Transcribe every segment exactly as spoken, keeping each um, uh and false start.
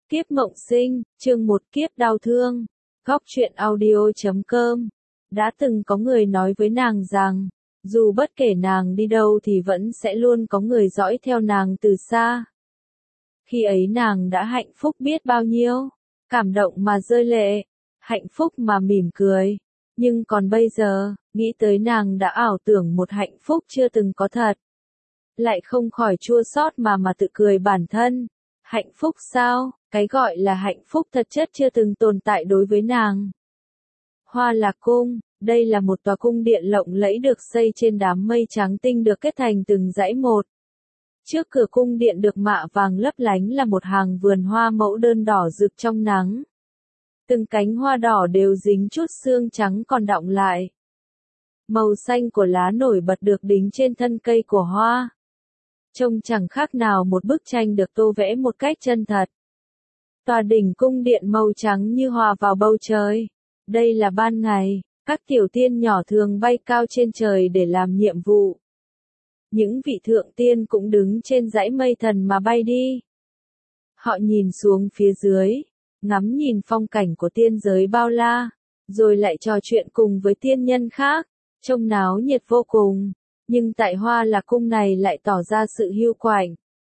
Kiếp mộng sinh, chương một kiếp đau thương. Góc truyện audio chấm com. Đã từng có người nói với nàng rằng, dù bất kể nàng đi đâu thì vẫn sẽ luôn có người dõi theo nàng từ xa. Khi ấy nàng đã hạnh phúc biết bao nhiêu, cảm động mà rơi lệ, hạnh phúc mà mỉm cười. Nhưng còn bây giờ, nghĩ tới nàng đã ảo tưởng một hạnh phúc chưa từng có thật. Lại không khỏi chua xót mà mà tự cười bản thân. Hạnh phúc sao? Cái gọi là hạnh phúc thật chất chưa từng tồn tại đối với nàng. Hoa Lạc Cung, đây là một tòa cung điện lộng lẫy được xây trên đám mây trắng tinh được kết thành từng dãy một. Trước cửa cung điện được mạ vàng lấp lánh là một hàng vườn hoa mẫu đơn đỏ rực trong nắng. Từng cánh hoa đỏ đều dính chút sương trắng còn đọng lại. Màu xanh của lá nổi bật được đính trên thân cây của hoa. Trông chẳng khác nào một bức tranh được tô vẽ một cách chân thật. Tòa đỉnh cung điện màu trắng như hòa vào bầu trời. Đây là ban ngày, các tiểu tiên nhỏ thường bay cao trên trời để làm nhiệm vụ. Những vị thượng tiên cũng đứng trên dãy mây thần mà bay đi. Họ nhìn xuống phía dưới, ngắm nhìn phong cảnh của tiên giới bao la, rồi lại trò chuyện cùng với tiên nhân khác, trông náo nhiệt vô cùng. Nhưng tại Hoa Lạc Cung này lại tỏ ra sự hiu quạnh.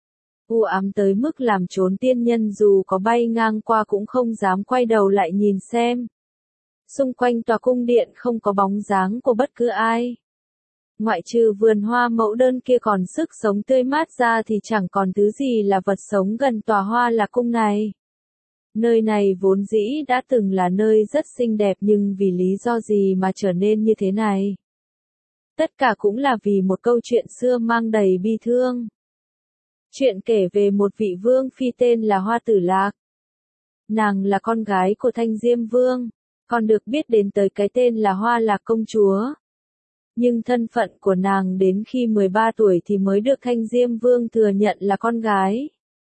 U ám tới mức làm chốn tiên nhân dù có bay ngang qua cũng không dám quay đầu lại nhìn xem. Xung quanh tòa cung điện không có bóng dáng của bất cứ ai. Ngoại trừ vườn hoa mẫu đơn kia còn sức sống tươi mát ra thì chẳng còn thứ gì là vật sống gần tòa Hoa Lạc Cung này. Nơi này vốn dĩ đã từng là nơi rất xinh đẹp nhưng vì lý do gì mà trở nên như thế này? Tất cả cũng là vì một câu chuyện xưa mang đầy bi thương. Chuyện kể về một vị vương phi tên là Hoa Tử Lạc. Nàng là con gái của Thanh Diêm Vương, còn được biết đến tới cái tên là Hoa Lạc Công Chúa. Nhưng thân phận của nàng đến khi mười ba tuổi thì mới được Thanh Diêm Vương thừa nhận là con gái.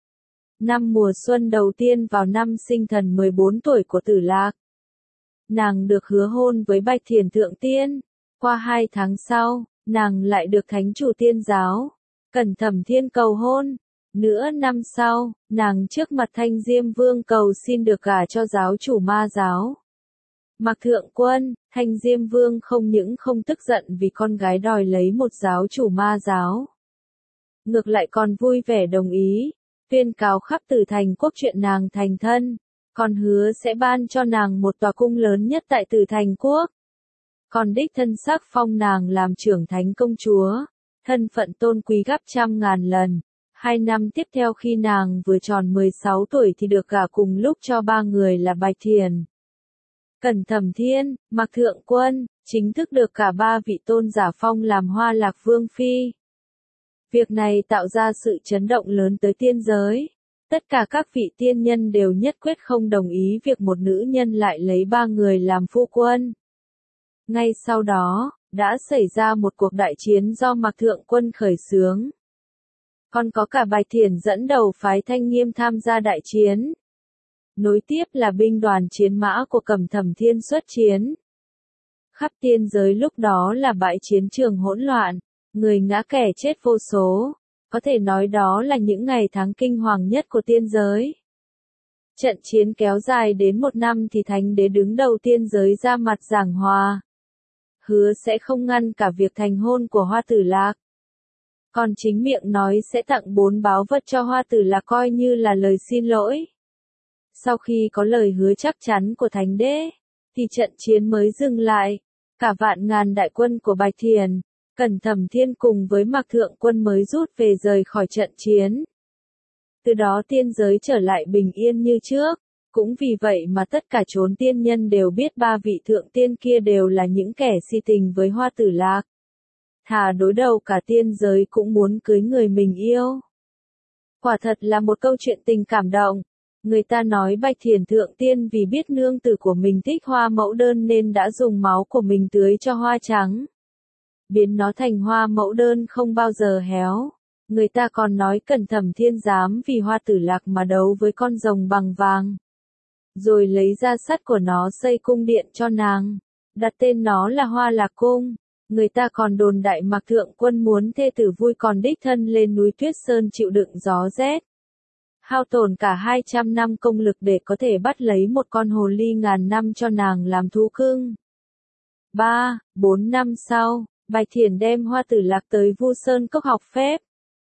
Năm mùa xuân đầu tiên vào năm sinh thần mười bốn tuổi của Tử Lạc, nàng được hứa hôn với Bạch Thiền Thượng Tiên. Qua hai tháng sau, nàng lại được Thánh Chủ Tiên Giáo, Cẩn Thẩm Thiên cầu hôn. Nửa năm sau, nàng trước mặt Thanh Diêm Vương cầu xin được gả cho giáo chủ Ma Giáo. Mạc Thượng Quân, Thanh Diêm Vương không những không tức giận vì con gái đòi lấy một giáo chủ Ma Giáo. Ngược lại còn vui vẻ đồng ý, tuyên cáo khắp Tử Thành Quốc chuyện nàng thành thân, còn hứa sẽ ban cho nàng một tòa cung lớn nhất tại Tử Thành Quốc. Còn đích thân sắc phong nàng làm trưởng thánh công chúa, thân phận tôn quý gấp trăm ngàn lần. Hai năm tiếp theo khi nàng vừa tròn mười sáu tuổi thì được gả cùng lúc cho ba người là Bạch Thiền, Cẩn Thẩm Thiên, Mạc Thượng Quân, chính thức được cả ba vị tôn giả phong làm Hoa Lạc Vương Phi. Việc này tạo ra sự chấn động lớn tới tiên giới. Tất cả các vị tiên nhân đều nhất quyết không đồng ý việc một nữ nhân lại lấy ba người làm phu quân. Ngay sau đó, đã xảy ra một cuộc đại chiến do Mạc Thượng Quân khởi xướng. Còn có cả Bạch Thiền dẫn đầu phái Thanh Nghiêm tham gia đại chiến. Nối tiếp là binh đoàn chiến mã của Cẩm Thẩm Thiên xuất chiến. Khắp tiên giới lúc đó là bãi chiến trường hỗn loạn, người ngã kẻ chết vô số. Có thể nói đó là những ngày tháng kinh hoàng nhất của tiên giới. Trận chiến kéo dài đến một năm thì Thánh Đế đứng đầu tiên giới ra mặt giảng hòa. Hứa sẽ không ngăn cả việc thành hôn của Hoa Tử Lạc. Còn chính miệng nói sẽ tặng bốn báu vật cho Hoa Tử Lạc coi như là lời xin lỗi. Sau khi có lời hứa chắc chắn của Thánh Đế, thì trận chiến mới dừng lại. Cả vạn ngàn đại quân của Bạch Thiền, Cẩn Thẩm Thiên cùng với Mạc Thượng Quân mới rút về rời khỏi trận chiến. Từ đó tiên giới trở lại bình yên như trước. Cũng vì vậy mà tất cả chốn tiên nhân đều biết ba vị thượng tiên kia đều là những kẻ si tình với Hoa Tử Lạc. Thà đối đầu cả tiên giới cũng muốn cưới người mình yêu. Quả thật là một câu chuyện tình cảm động. Người ta nói Bạch Thiền Thượng Tiên vì biết nương tử của mình thích hoa mẫu đơn nên đã dùng máu của mình tưới cho hoa trắng, biến nó thành hoa mẫu đơn không bao giờ héo. Người ta còn nói Cẩn Thẩm Thiên dám vì Hoa Tử Lạc mà đấu với con rồng bằng vàng, rồi lấy ra sắt của nó xây cung điện cho nàng, đặt tên nó là Hoa Lạc Cung. Người ta còn đồn đại Mạc Thượng Quân muốn thê tử vui còn đích thân lên núi Tuyết Sơn chịu đựng gió rét. hao tổn cả hai trăm năm công lực để có thể bắt lấy một con hồ ly ngàn năm cho nàng làm thú cưng. Ba, bốn năm sau, Bạch Thiển đem Hoa Tử Lạc tới Vu Sơn Cốc học phép.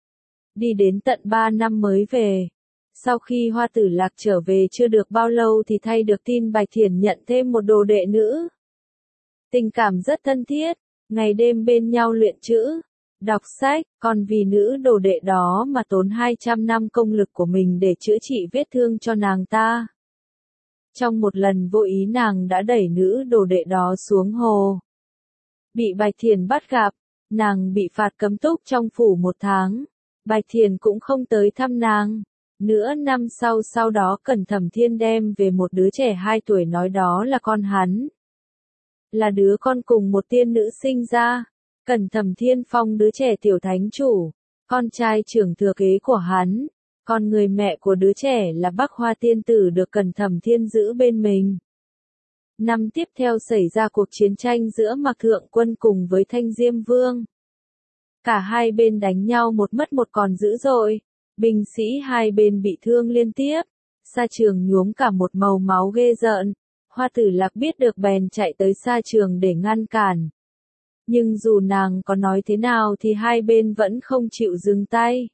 Đi đến tận ba năm mới về. Sau khi Hoa Tử Lạc trở về chưa được bao lâu thì thay được tin Bạch Thiển nhận thêm một đồ đệ nữ. Tình cảm rất thân thiết, ngày đêm bên nhau luyện chữ, đọc sách, còn vì nữ đồ đệ đó mà tốn hai trăm năm công lực của mình để chữa trị vết thương cho nàng ta. Trong một lần vô ý nàng đã đẩy nữ đồ đệ đó xuống hồ. Bị Bạch Thiển bắt gặp, nàng bị phạt cấm túc trong phủ một tháng. Bạch Thiển cũng không tới thăm nàng. Nửa năm sau sau đó Cẩn Thẩm Thiên đem về một đứa trẻ hai tuổi nói đó là con hắn. Là đứa con cùng một tiên nữ sinh ra. Cẩn Thẩm Thiên phong đứa trẻ tiểu thánh chủ, con trai trưởng thừa kế của hắn. Còn người mẹ của đứa trẻ là Bắc Hoa tiên tử được Cẩn Thẩm Thiên giữ bên mình. Năm tiếp theo xảy ra cuộc chiến tranh giữa Mạc Thượng Quân cùng với Thanh Diêm Vương. Cả hai bên đánh nhau một mất một còn dữ dội. Binh sĩ hai bên bị thương liên tiếp. Sa Trường nhuốm cả một màu máu ghê rợn. Hoa Tử Lạc biết được bèn chạy tới Sa Trường để ngăn cản. Nhưng dù nàng có nói thế nào thì hai bên vẫn không chịu dừng tay.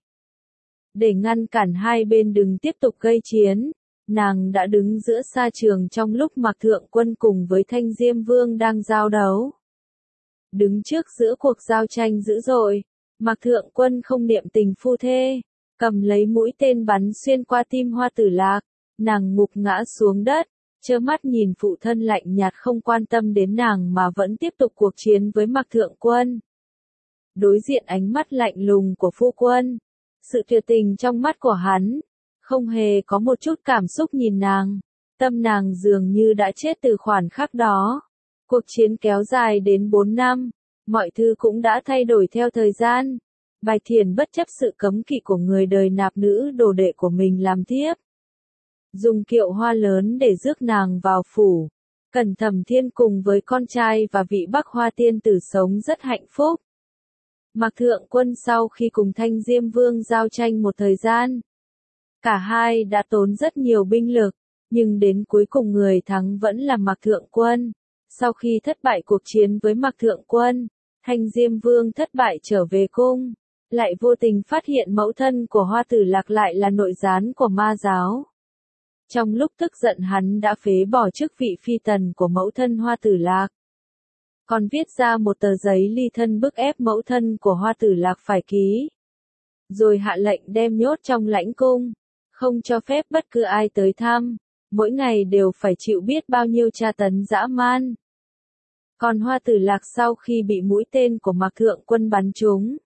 Để ngăn cản hai bên đừng tiếp tục gây chiến, nàng đã đứng giữa Sa Trường trong lúc Mạc Thượng Quân cùng với Thanh Diêm Vương đang giao đấu. Đứng trước giữa cuộc giao tranh dữ dội, Mạc Thượng Quân không niệm tình phu thê, cầm lấy mũi tên bắn xuyên qua tim Hoa Tử Lạc, nàng ngục ngã xuống đất, trơ mắt nhìn phụ thân lạnh nhạt không quan tâm đến nàng mà vẫn tiếp tục cuộc chiến với Mạc Thượng Quân. Đối diện ánh mắt lạnh lùng của phu quân, sự tuyệt tình trong mắt của hắn, không hề có một chút cảm xúc nhìn nàng, tâm nàng dường như đã chết từ khoảnh khắc đó. Cuộc chiến kéo dài đến bốn năm, mọi thứ cũng đã thay đổi theo thời gian. Bạch Thiển bất chấp sự cấm kỵ của người đời nạp nữ đồ đệ của mình làm thiếp. Dùng kiệu hoa lớn để rước nàng vào phủ. Cẩn Thẩm Thiên cùng với con trai và vị Bắc Hoa tiên tử sống rất hạnh phúc. Mạc Thượng Quân sau khi cùng Thanh Diêm Vương giao tranh một thời gian, cả hai đã tốn rất nhiều binh lực, nhưng đến cuối cùng người thắng vẫn là Mạc Thượng Quân. Sau khi thất bại cuộc chiến với Mạc Thượng Quân, Thanh Diêm Vương thất bại trở về cung, lại vô tình phát hiện mẫu thân của Hoa Tử Lạc lại là nội gián của ma giáo. Trong lúc tức giận hắn đã phế bỏ chức vị phi tần của mẫu thân Hoa Tử Lạc. Còn viết ra một tờ giấy ly thân bức ép mẫu thân của Hoa Tử Lạc phải ký. Rồi hạ lệnh đem nhốt trong lãnh cung, không cho phép bất cứ ai tới thăm, mỗi ngày đều phải chịu biết bao nhiêu tra tấn dã man. Còn Hoa Tử Lạc sau khi bị mũi tên của Mạc Thượng Quân bắn trúng,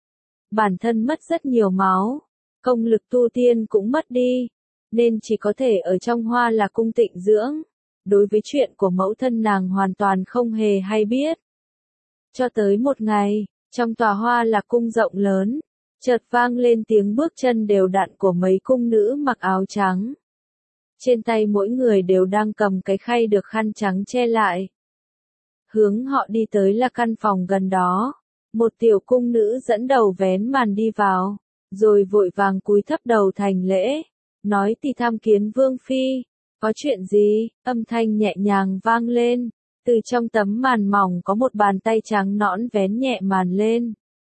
bản thân mất rất nhiều máu, công lực tu tiên cũng mất đi, nên chỉ có thể ở trong Hoa Lạc cung tịnh dưỡng. Đối với chuyện của mẫu thân nàng hoàn toàn không hề hay biết. Cho tới một ngày, trong tòa Hoa Lạc cung rộng lớn, chợt vang lên tiếng bước chân đều đặn của mấy cung nữ mặc áo trắng. Trên tay mỗi người đều đang cầm cái khay được khăn trắng che lại. Hướng họ đi tới là căn phòng gần đó. Một tiểu cung nữ dẫn đầu vén màn đi vào, rồi vội vàng cúi thấp đầu thành lễ, nói thì tham kiến Vương Phi. Có chuyện gì? Âm thanh nhẹ nhàng vang lên, từ trong tấm màn mỏng có một bàn tay trắng nõn vén nhẹ màn lên,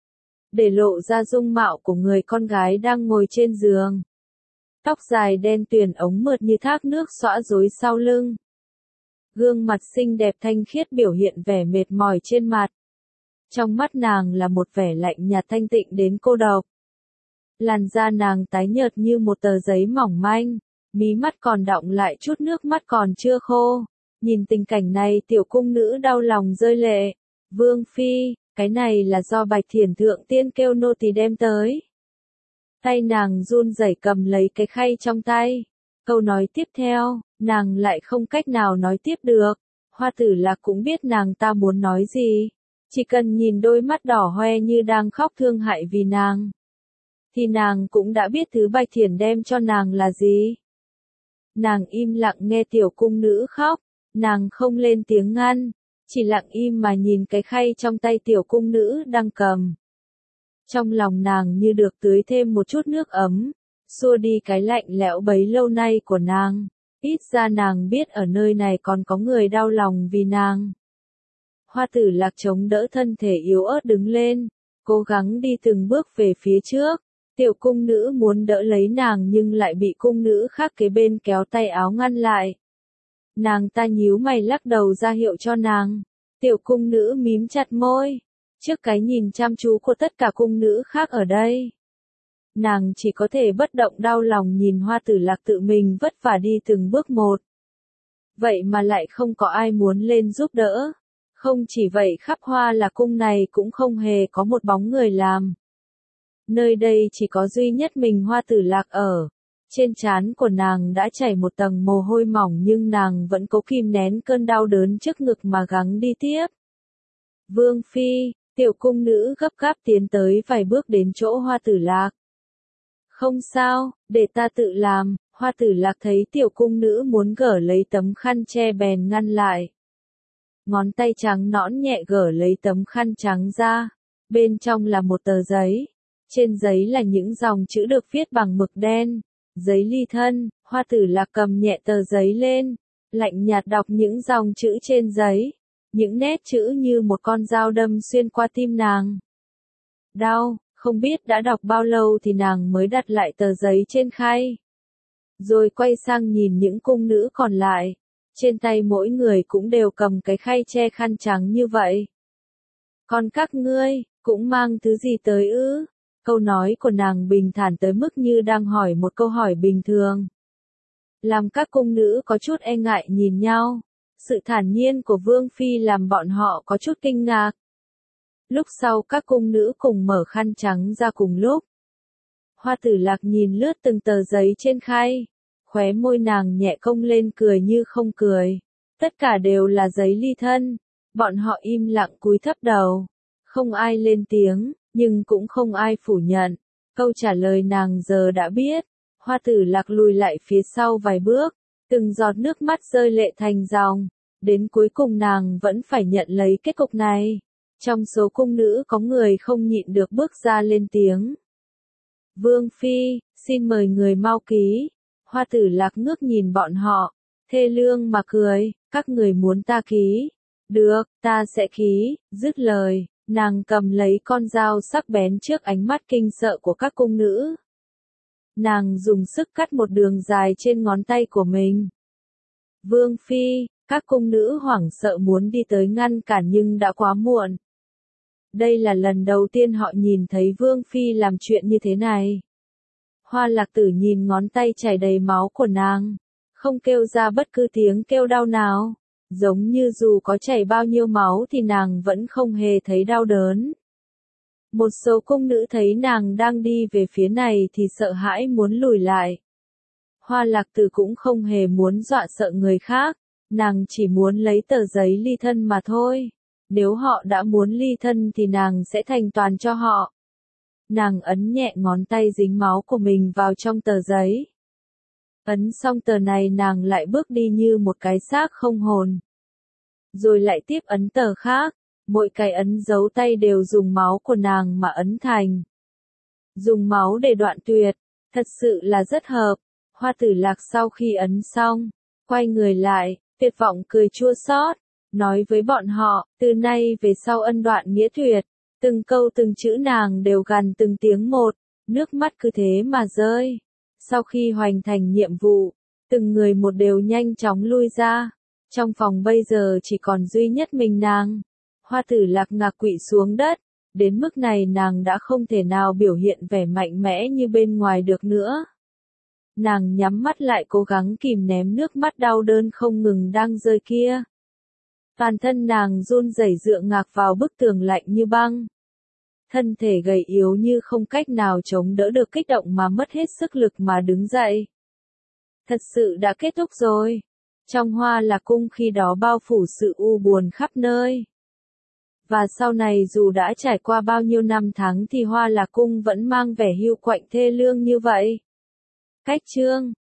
để lộ ra dung mạo của người con gái đang ngồi trên giường. Tóc dài đen tuyền ống mượt như thác nước xõa rối sau lưng. Gương mặt xinh đẹp thanh khiết biểu hiện vẻ mệt mỏi trên mặt. Trong mắt nàng là một vẻ lạnh nhạt thanh tịnh đến cô độc. Làn da nàng tái nhợt như một tờ giấy mỏng manh, mí mắt còn đọng lại chút nước mắt còn chưa khô. Nhìn tình cảnh này tiểu cung nữ đau lòng rơi lệ. Vương Phi, cái này là do Bạch Thiển thượng tiên kêu nô tỳ đem tới. Tay nàng run rẩy cầm lấy cái khay trong tay. Câu nói tiếp theo, nàng lại không cách nào nói tiếp được. Hoa Tử Lạc cũng biết nàng ta muốn nói gì. Chỉ cần nhìn đôi mắt đỏ hoe như đang khóc thương hại vì nàng, thì nàng cũng đã biết thứ Bạch Thiển đem cho nàng là gì. Nàng im lặng nghe tiểu cung nữ khóc, nàng không lên tiếng ngăn, chỉ lặng im mà nhìn cái khay trong tay tiểu cung nữ đang cầm. Trong lòng nàng như được tưới thêm một chút nước ấm, xua đi cái lạnh lẽo bấy lâu nay của nàng. Ít ra nàng biết ở nơi này còn có người đau lòng vì nàng. Hoa Tử Lạc chống đỡ thân thể yếu ớt đứng lên, cố gắng đi từng bước về phía trước. Tiểu cung nữ muốn đỡ lấy nàng nhưng lại bị cung nữ khác kế bên kéo tay áo ngăn lại. Nàng ta nhíu mày lắc đầu ra hiệu cho nàng. Tiểu cung nữ mím chặt môi, trước cái nhìn chăm chú của tất cả cung nữ khác ở đây. Nàng chỉ có thể bất động đau lòng nhìn Hoa Tử Lạc tự mình vất vả đi từng bước một. Vậy mà lại không có ai muốn lên giúp đỡ. Không chỉ vậy, khắp Hoa Lạc cung này cũng không hề có một bóng người làm. Nơi đây chỉ có duy nhất mình Hoa Tử Lạc ở. Trên trán của nàng đã chảy một tầng mồ hôi mỏng nhưng nàng vẫn cố kìm nén cơn đau đớn trước ngực mà gắng đi tiếp. Vương Phi, tiểu cung nữ gấp gáp tiến tới vài bước đến chỗ Hoa Tử Lạc. Không sao, để ta tự làm. Hoa Tử Lạc thấy tiểu cung nữ muốn gỡ lấy tấm khăn che bèn ngăn lại. Ngón tay trắng nõn nhẹ gỡ lấy tấm khăn trắng ra. Bên trong là một tờ giấy. Trên giấy là những dòng chữ được viết bằng mực đen. Giấy ly thân. Hoa Tử Lạc cầm nhẹ tờ giấy lên, lạnh nhạt đọc những dòng chữ trên giấy. Những nét chữ như một con dao đâm xuyên qua tim nàng. Đau, không biết đã đọc bao lâu thì nàng mới đặt lại tờ giấy trên khay. Rồi quay sang nhìn những cung nữ còn lại. Trên tay mỗi người cũng đều cầm cái khay che khăn trắng như vậy. Còn các ngươi, cũng mang thứ gì tới ư? Câu nói của nàng bình thản tới mức như đang hỏi một câu hỏi bình thường. Làm các cung nữ có chút e ngại nhìn nhau. Sự thản nhiên của Vương Phi làm bọn họ có chút kinh ngạc. Lúc sau các cung nữ cùng mở khăn trắng ra cùng lúc. Hoa Tử Lạc nhìn lướt từng tờ giấy trên khay. Khóe môi nàng nhẹ cong lên cười như không cười. Tất cả đều là giấy ly thân. Bọn họ im lặng cúi thấp đầu. Không ai lên tiếng, nhưng cũng không ai phủ nhận. Câu trả lời nàng giờ đã biết. Hoa Tử Lạc lùi lại phía sau vài bước. Từng giọt nước mắt rơi lệ thành dòng. Đến cuối cùng nàng vẫn phải nhận lấy kết cục này. Trong số cung nữ có người không nhịn được bước ra lên tiếng. Vương Phi, xin mời người mau ký. Hoa Tử Lạc ngước nhìn bọn họ, thê lương mà cười, các người muốn ta ký. Được, ta sẽ ký. Dứt lời, nàng cầm lấy con dao sắc bén trước ánh mắt kinh sợ của các cung nữ. Nàng dùng sức cắt một đường dài trên ngón tay của mình. Vương Phi, các cung nữ hoảng sợ muốn đi tới ngăn cản nhưng đã quá muộn. Đây là lần đầu tiên họ nhìn thấy Vương Phi làm chuyện như thế này. Hoa Lạc Tử nhìn ngón tay chảy đầy máu của nàng, không kêu ra bất cứ tiếng kêu đau nào. Giống như dù có chảy bao nhiêu máu thì nàng vẫn không hề thấy đau đớn. Một số cung nữ thấy nàng đang đi về phía này thì sợ hãi muốn lùi lại. Hoa Lạc Tử cũng không hề muốn dọa sợ người khác, nàng chỉ muốn lấy tờ giấy ly thân mà thôi. Nếu họ đã muốn ly thân thì nàng sẽ thành toàn cho họ. Nàng ấn nhẹ ngón tay dính máu của mình vào trong tờ giấy. Ấn xong tờ này nàng lại bước đi như một cái xác không hồn. Rồi lại tiếp ấn tờ khác, mỗi cái ấn dấu tay đều dùng máu của nàng mà ấn thành. Dùng máu để đoạn tuyệt, thật sự là rất hợp. Hoa Tử Lạc sau khi ấn xong, quay người lại, tuyệt vọng cười chua xót, nói với bọn họ, từ nay về sau ân đoạn nghĩa tuyệt. Từng câu từng chữ nàng đều gằn từng tiếng một, nước mắt cứ thế mà rơi. Sau khi hoàn thành nhiệm vụ, từng người một đều nhanh chóng lui ra. Trong phòng bây giờ chỉ còn duy nhất mình nàng. Hoa Tử Lạc ngạc quỵ xuống đất, đến mức này nàng đã không thể nào biểu hiện vẻ mạnh mẽ như bên ngoài được nữa. Nàng nhắm mắt lại cố gắng kìm nén nước mắt đau đớn không ngừng đang rơi kia. Toàn thân nàng run rẩy dựa ngạc vào bức tường lạnh như băng. Thân thể gầy yếu như không cách nào chống đỡ được kích động mà mất hết sức lực mà đứng dậy. Thật sự đã kết thúc rồi. Trong Hoa Lạc cung khi đó bao phủ sự u buồn khắp nơi. Và sau này dù đã trải qua bao nhiêu năm tháng thì Hoa Lạc cung vẫn mang vẻ hiu quạnh thê lương như vậy. Cách chương